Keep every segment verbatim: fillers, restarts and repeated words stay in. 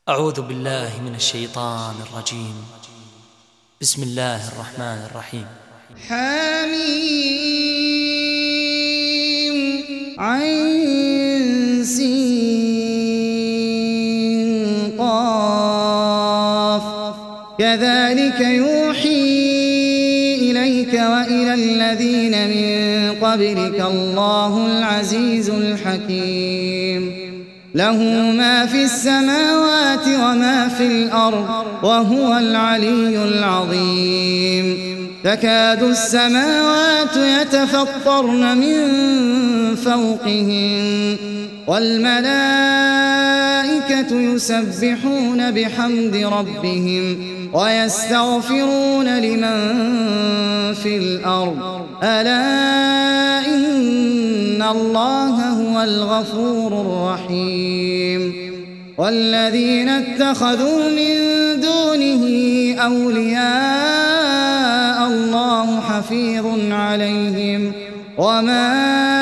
أعوذ بالله من الشيطان الرجيم. بسم الله الرحمن الرحيم. حميم عين سين قاف كذلك يوحي إليك وإلى الذين من قبلك الله العزيز الحكيم له ما في السماوات وما في الأرض وهو العلي العظيم تكاد السماوات يتفطرن من فوقهن والملائكة يسبحون بحمد ربهم ويستغفرون لمن في الأرض ألا إن الله هو الغفور الرحيم والذين اتخذوا من دونه أولياء الله حفيظ عليهم وما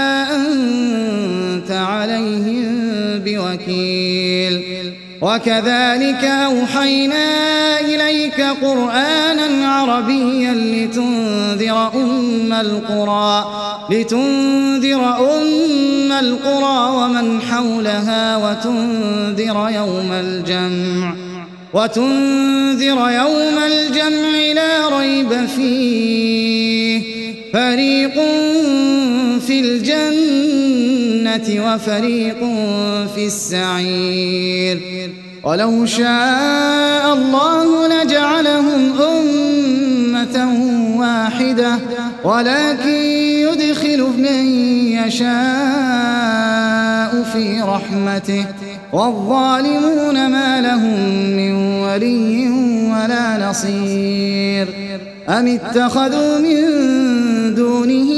أنت عليهم بوكيل وكذلك أوحينا إليك قرآنا عربيا لتنذر أم القرى لتنذر أم القرى ومن حولها وتنذر يوم الجمع وتنذر يوم الجمع لا ريب فيه فريق في الجنة وفريق في السعير ولو شاء الله لجعلهم أمة واحدة ولكن يدخل من يشاء في رحمته والظالمون ما لهم من ولي ولا نصير أم اتخذوا من دونه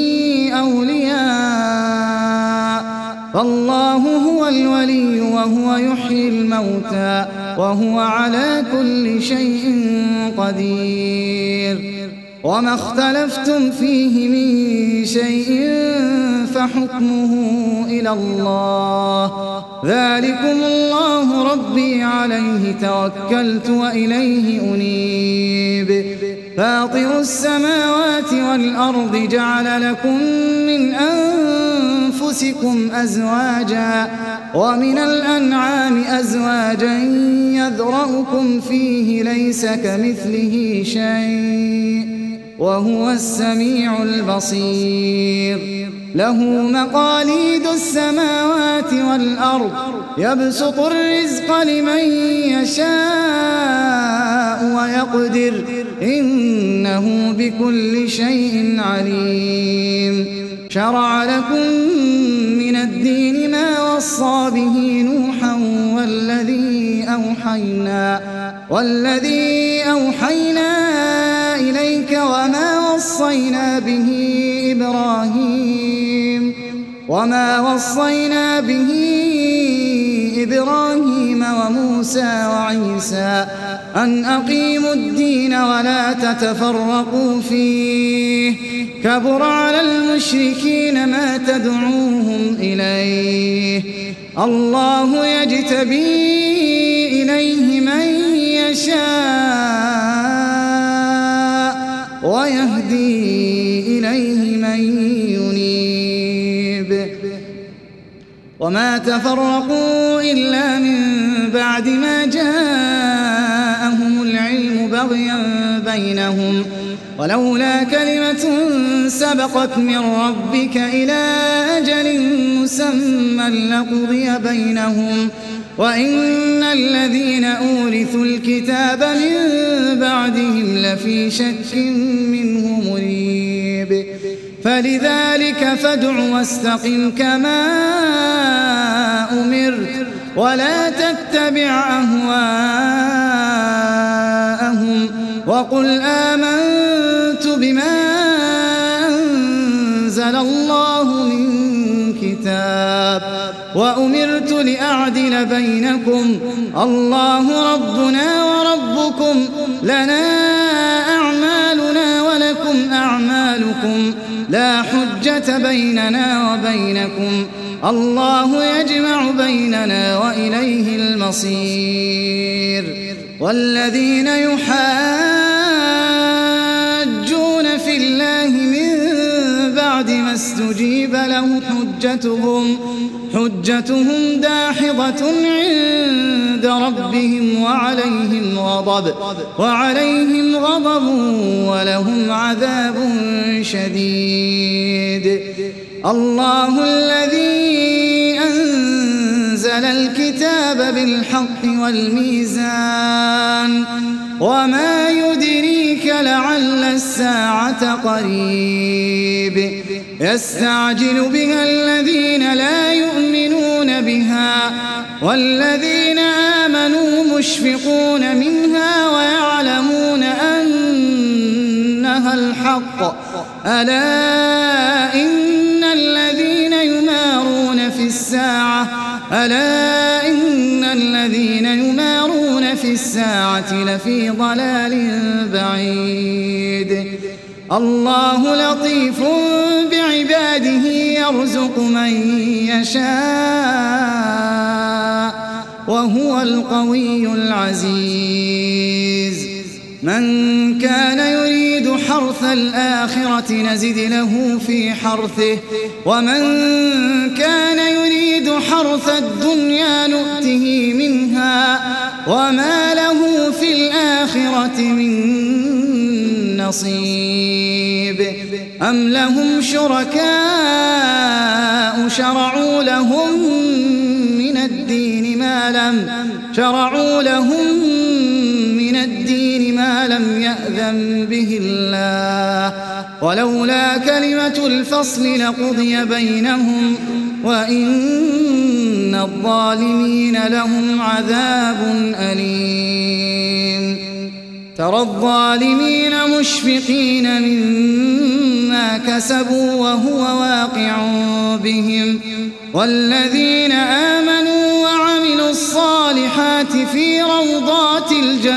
أولياء فالله هو الولي وهو يحيي الموتى وهو على كل شيء قدير وما اختلفتم فيه من شيء فحكمه إلى الله ذلكم الله ربي عليه توكلت وإليه أنيب فاطر السماوات والأرض جعل لكم من أنفسكم أزواجا ومن الأنعام أزواجا يذرأكم فيه ليس كمثله شيء وهو السميع البصير له مقاليد السماوات والأرض يبسط الرزق لمن يشاء ويقدر إنه بكل شيء عليم شرع لكم من الدين ما وصى به نوحا والذي أوحينا والذي أوحينا إليك وما وصينا به إبراهيم وما وصينا به إبراهيم وموسى وعيسى أن أقيموا الدين ولا تتفرقوا فيه كبر على المشركين ما تدعوهم إليه الله يجتبي إليه من يشاء ويهدي إليه من ينيب وما تفرقوا إلا من بعد ما جاءهم العلم بغيا بينهم ولولا كلمة سبقت من ربك إلى أجل مسمى لقضي بينهم وإن الذين أورثوا الكتاب من بعدهم لفي شك منه مريب فلذلك فادع واستقم كما أمرت ولا تتبع أهواءهم وقل آمنت بما أنزل الله من كتاب وأمرت لأعدل بينكم الله ربنا وربكم لنا أعمالنا ولكم أعمالكم لا حجة بيننا وبينكم الله يجمع بيننا وإليه المصير. والذين يحاجون في الله من بعد ما استجيب له حجتهم حجتهم داحضة عند ربهم وعليهم غضب وعليهم غضب ولهم عذاب شديد. الله الذي أنزل الكتاب بالحق والميزان وما يدريك لعل الساعة قريب. يستعجل بها الذين لا يؤمنون بها والذين آمنوا مشفقون منها ويعلمون أنها الحق. ألا إن الذين يمارون في الساعة ألا إن الذين يمارون في الساعة لفي ضلال بعيد. الله لطيف بعباده يرزق من يشاء وهو القوي العزيز. من كان يريد حرث الآخرة نزد له في حرثه ومن كان يريد حرث الدنيا نؤته منها وما له في الآخرة من نصيب. أم لهم شركاء شرعوا لهم من الدين ما لم شرعوا لهم من الدين ما لم يأذن به الله ولولا كلمة الفصل لقضي بينهم وإن الظالمين لهم عذاب أليم. ترى الظالمين مشفقين مما كسبوا وهو واقع بهم والذين آمنوا وعملوا الصالحات في روضات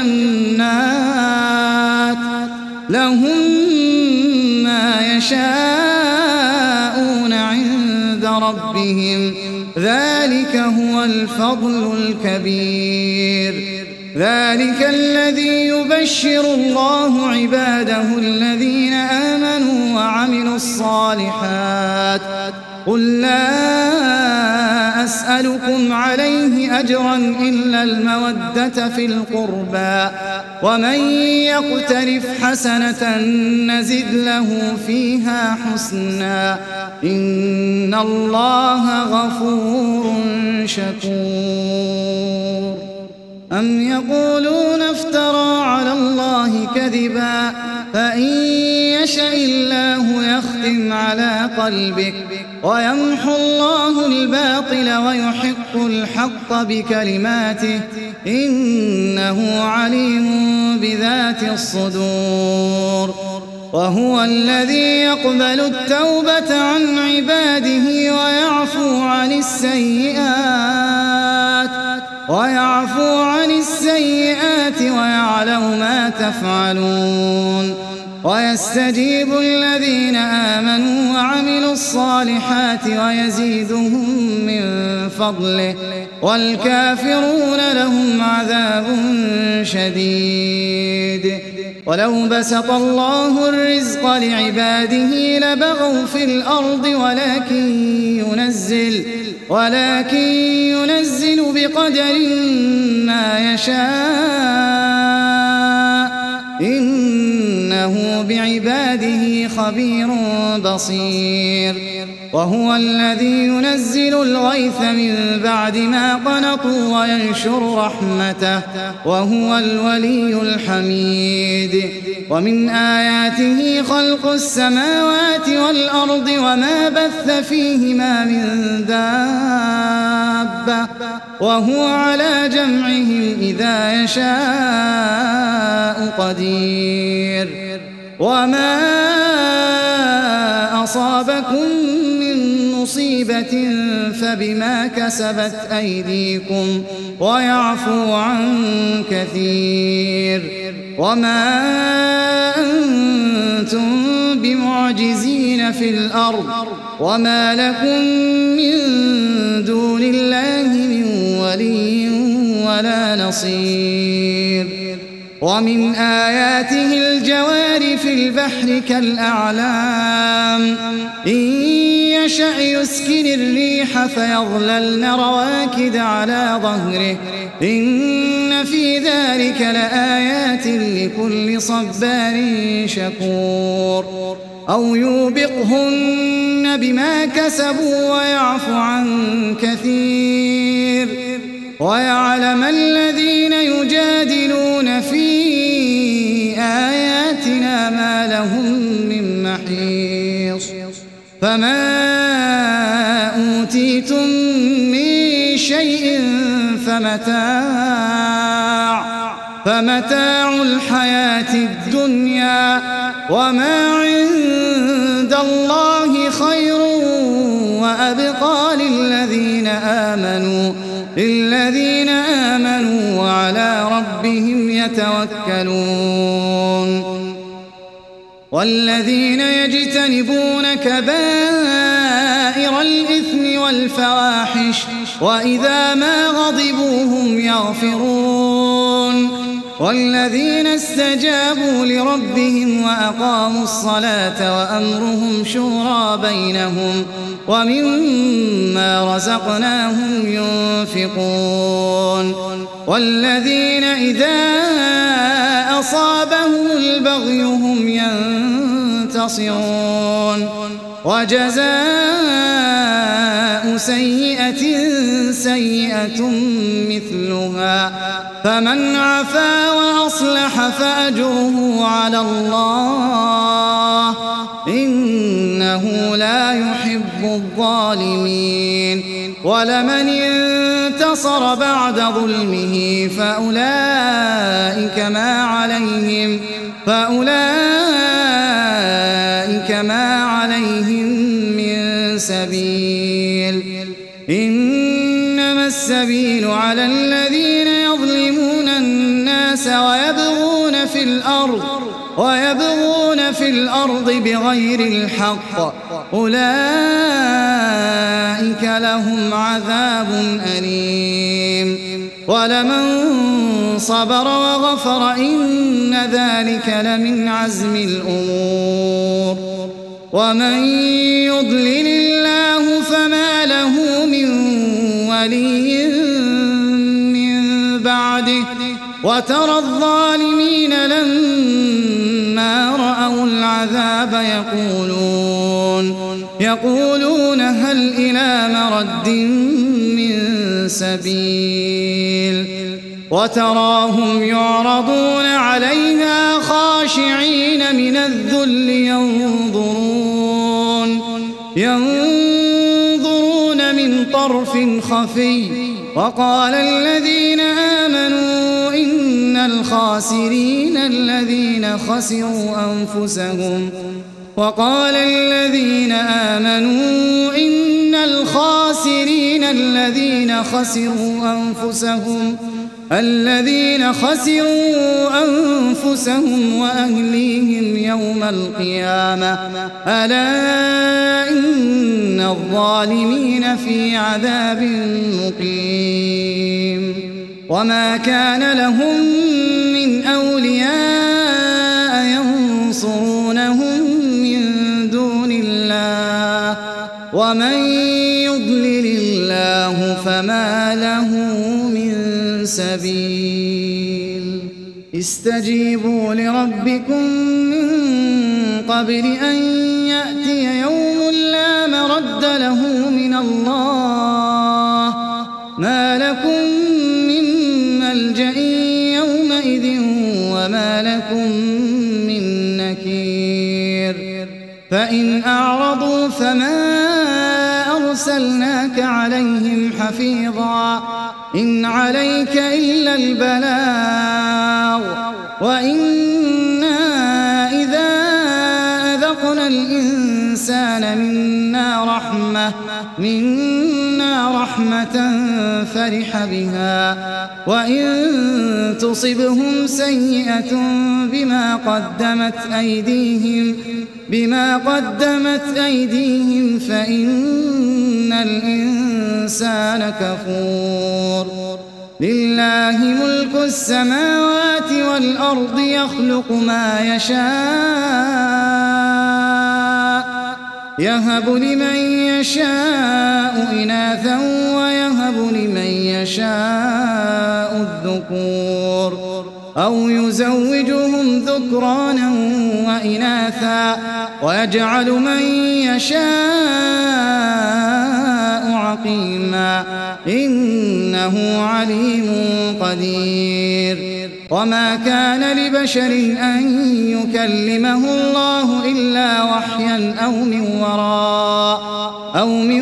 الجنات لهم ما يشاءون عند ربهم ذلك هو الفضل الكبير. ذلك الذي يبشر الله عباده الذين آمنوا وعملوا الصالحات. قل لا أسألكم عليه أجرا إلا المودة في القربى ومن يقترف حسنة نزد له فيها حسنا إن الله غفور شكور. أم يقولون افترى على الله كذبا فإن يشأ الله يختم على قلبك ويمحو الله الباطل ويحق الحق بكلماته إنه عليم بذات الصدور. وهو الذي يقبل التوبة عن عباده ويعفو عن السيئات ويعفو عن السيئات ويعلم ما تفعلون. ويستجيب الذين آمنوا وعملوا الصالحات ويزيدهم من فضله والكافرون لهم عذاب شديد. ولو بسط الله الرزق لعباده لبغوا في الأرض ولكن ينزل ولكن ينزل بقدر ما يشاء إنه بعباده خبير بصير. وهو الذي ينزل الغيث من بعد ما قنطوا وينشر رحمته وهو الولي الحميد. ومن آياته خلق السماوات والأرض وما بث فيهما من دابة وهو على جمعهم إذا يشاء قدير. وما أصابكم من مصيبة فبما كسبت أيديكم ويعفو عن كثير. وما أنتم بمعجزين في الأرض وما لكم من دون الله من ولي ولا نصير. ومن آياته الجوار في البحر كالأعلام إن يشأ يسكن الريح فيظللن رواكد على ظهره إن في ذلك لآيات لكل صبار شكور. أو يوبقهن بما كسبوا ويعفو عن كثير ويعلم الذين يجادلون في آياتنا ما لهم من محيص. فما أوتيتم من شيء فمتاع فمتاع الحياة الدنيا وما عند الله خير وأبقى للذين آمنوا للذين آمنوا وعلى ربهم يتوكلون. والذين يجتنبون كبائر الإثم والفواحش وإذا ما غضبوا هم يغفرون. والذين استجابوا لربهم وأقاموا الصلاة وأمرهم شورى بينهم ومما رزقناهم ينفقون. والذين إذا أصابهم البغي هم ينتصرون. وجزاء سيئة سيئة مثلها فمن عفا وأصلح فأجره على الله إنه لا يحب الظالمين. ولمن انتصر بعد ظلمه فأولئك ما عليهم فأولئك ما عليهم من سبيل إنما السبيل على الذين يظلمون الناس ويبغون في الأرض ويبغون في الأرض بغير الحق أولئك لهم عذاب أليم. ولمن صبر وغفر إن ذلك لمن عزم الأمور. ومن يضلل الله فما له من ولي من بعده وترى الظالمين لما رأوا العذاب يقولون يقولون هل إلى مرد من سبيل. وتراهم يعرضون عليها خاشعين من الذل ينظرون ينظرون من طرف خفي. وقال الذين آمنوا إن الخاسرين الذين خسروا أنفسهم وقال الذين آمنوا إن الخاسرين الذين خسروا أنفسهم الذين خسروا أنفسهم وأهليهم يوم القيامة ألا إن الظالمين في عذاب مقيم. وما كان لهم من أولياء ينصرونهم من دون الله ومن يضلل الله فما له من سبيل. استجيبوا لربكم من قبل أن يأتي يوم لا مرد له من الله ما لكم من ملجأ يومئذ وما لكم من نكير. فإن أعرضوا فما أرسلناك عليهم حفيظا إن عليك إلا البلاغ وإنا إذا أذقنا الإنسان منا رحمة منا رحمة فرح بها وإن تصبهم سيئة بما قدمت أيديهم بما قدمت أيديهم فإن الإنسان كفور. لله ملك السماوات والأرض يخلق ما يشاء يهب لمن يشاء إناثا ويهب لمن يشاء الذكور أو يزوجهم ذكرانا وإناثا ويجعل من يشاء عقيما إنه عليم قدير. وما كان لبشر أن يكلمه الله إلا وحيا أو من وراء أو من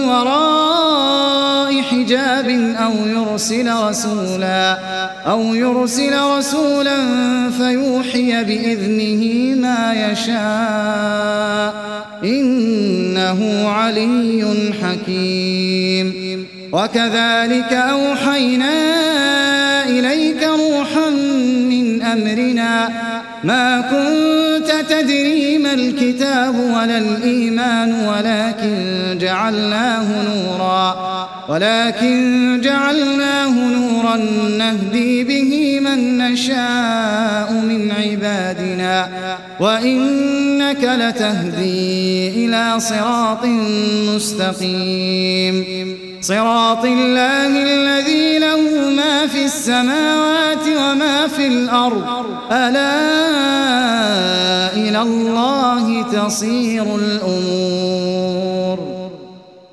وراء حجاب أو يرسل رسولا أو يرسل رسولا فيوحي بإذنه ما يشاء إنه علي حكيم. وكذلك أوحينا إليك روحا من أمرنا ما كنت تدري ما الكتاب ولا الإيمان ولكن جعلناه نورا ولكن جعلناه نورا نهدي به من نشاء من عبادنا وإنك لتهدي إلى صراط مستقيم صراط الله الذي له ما في السماوات وما في الأرض ألا إلى الله تصير الأمور.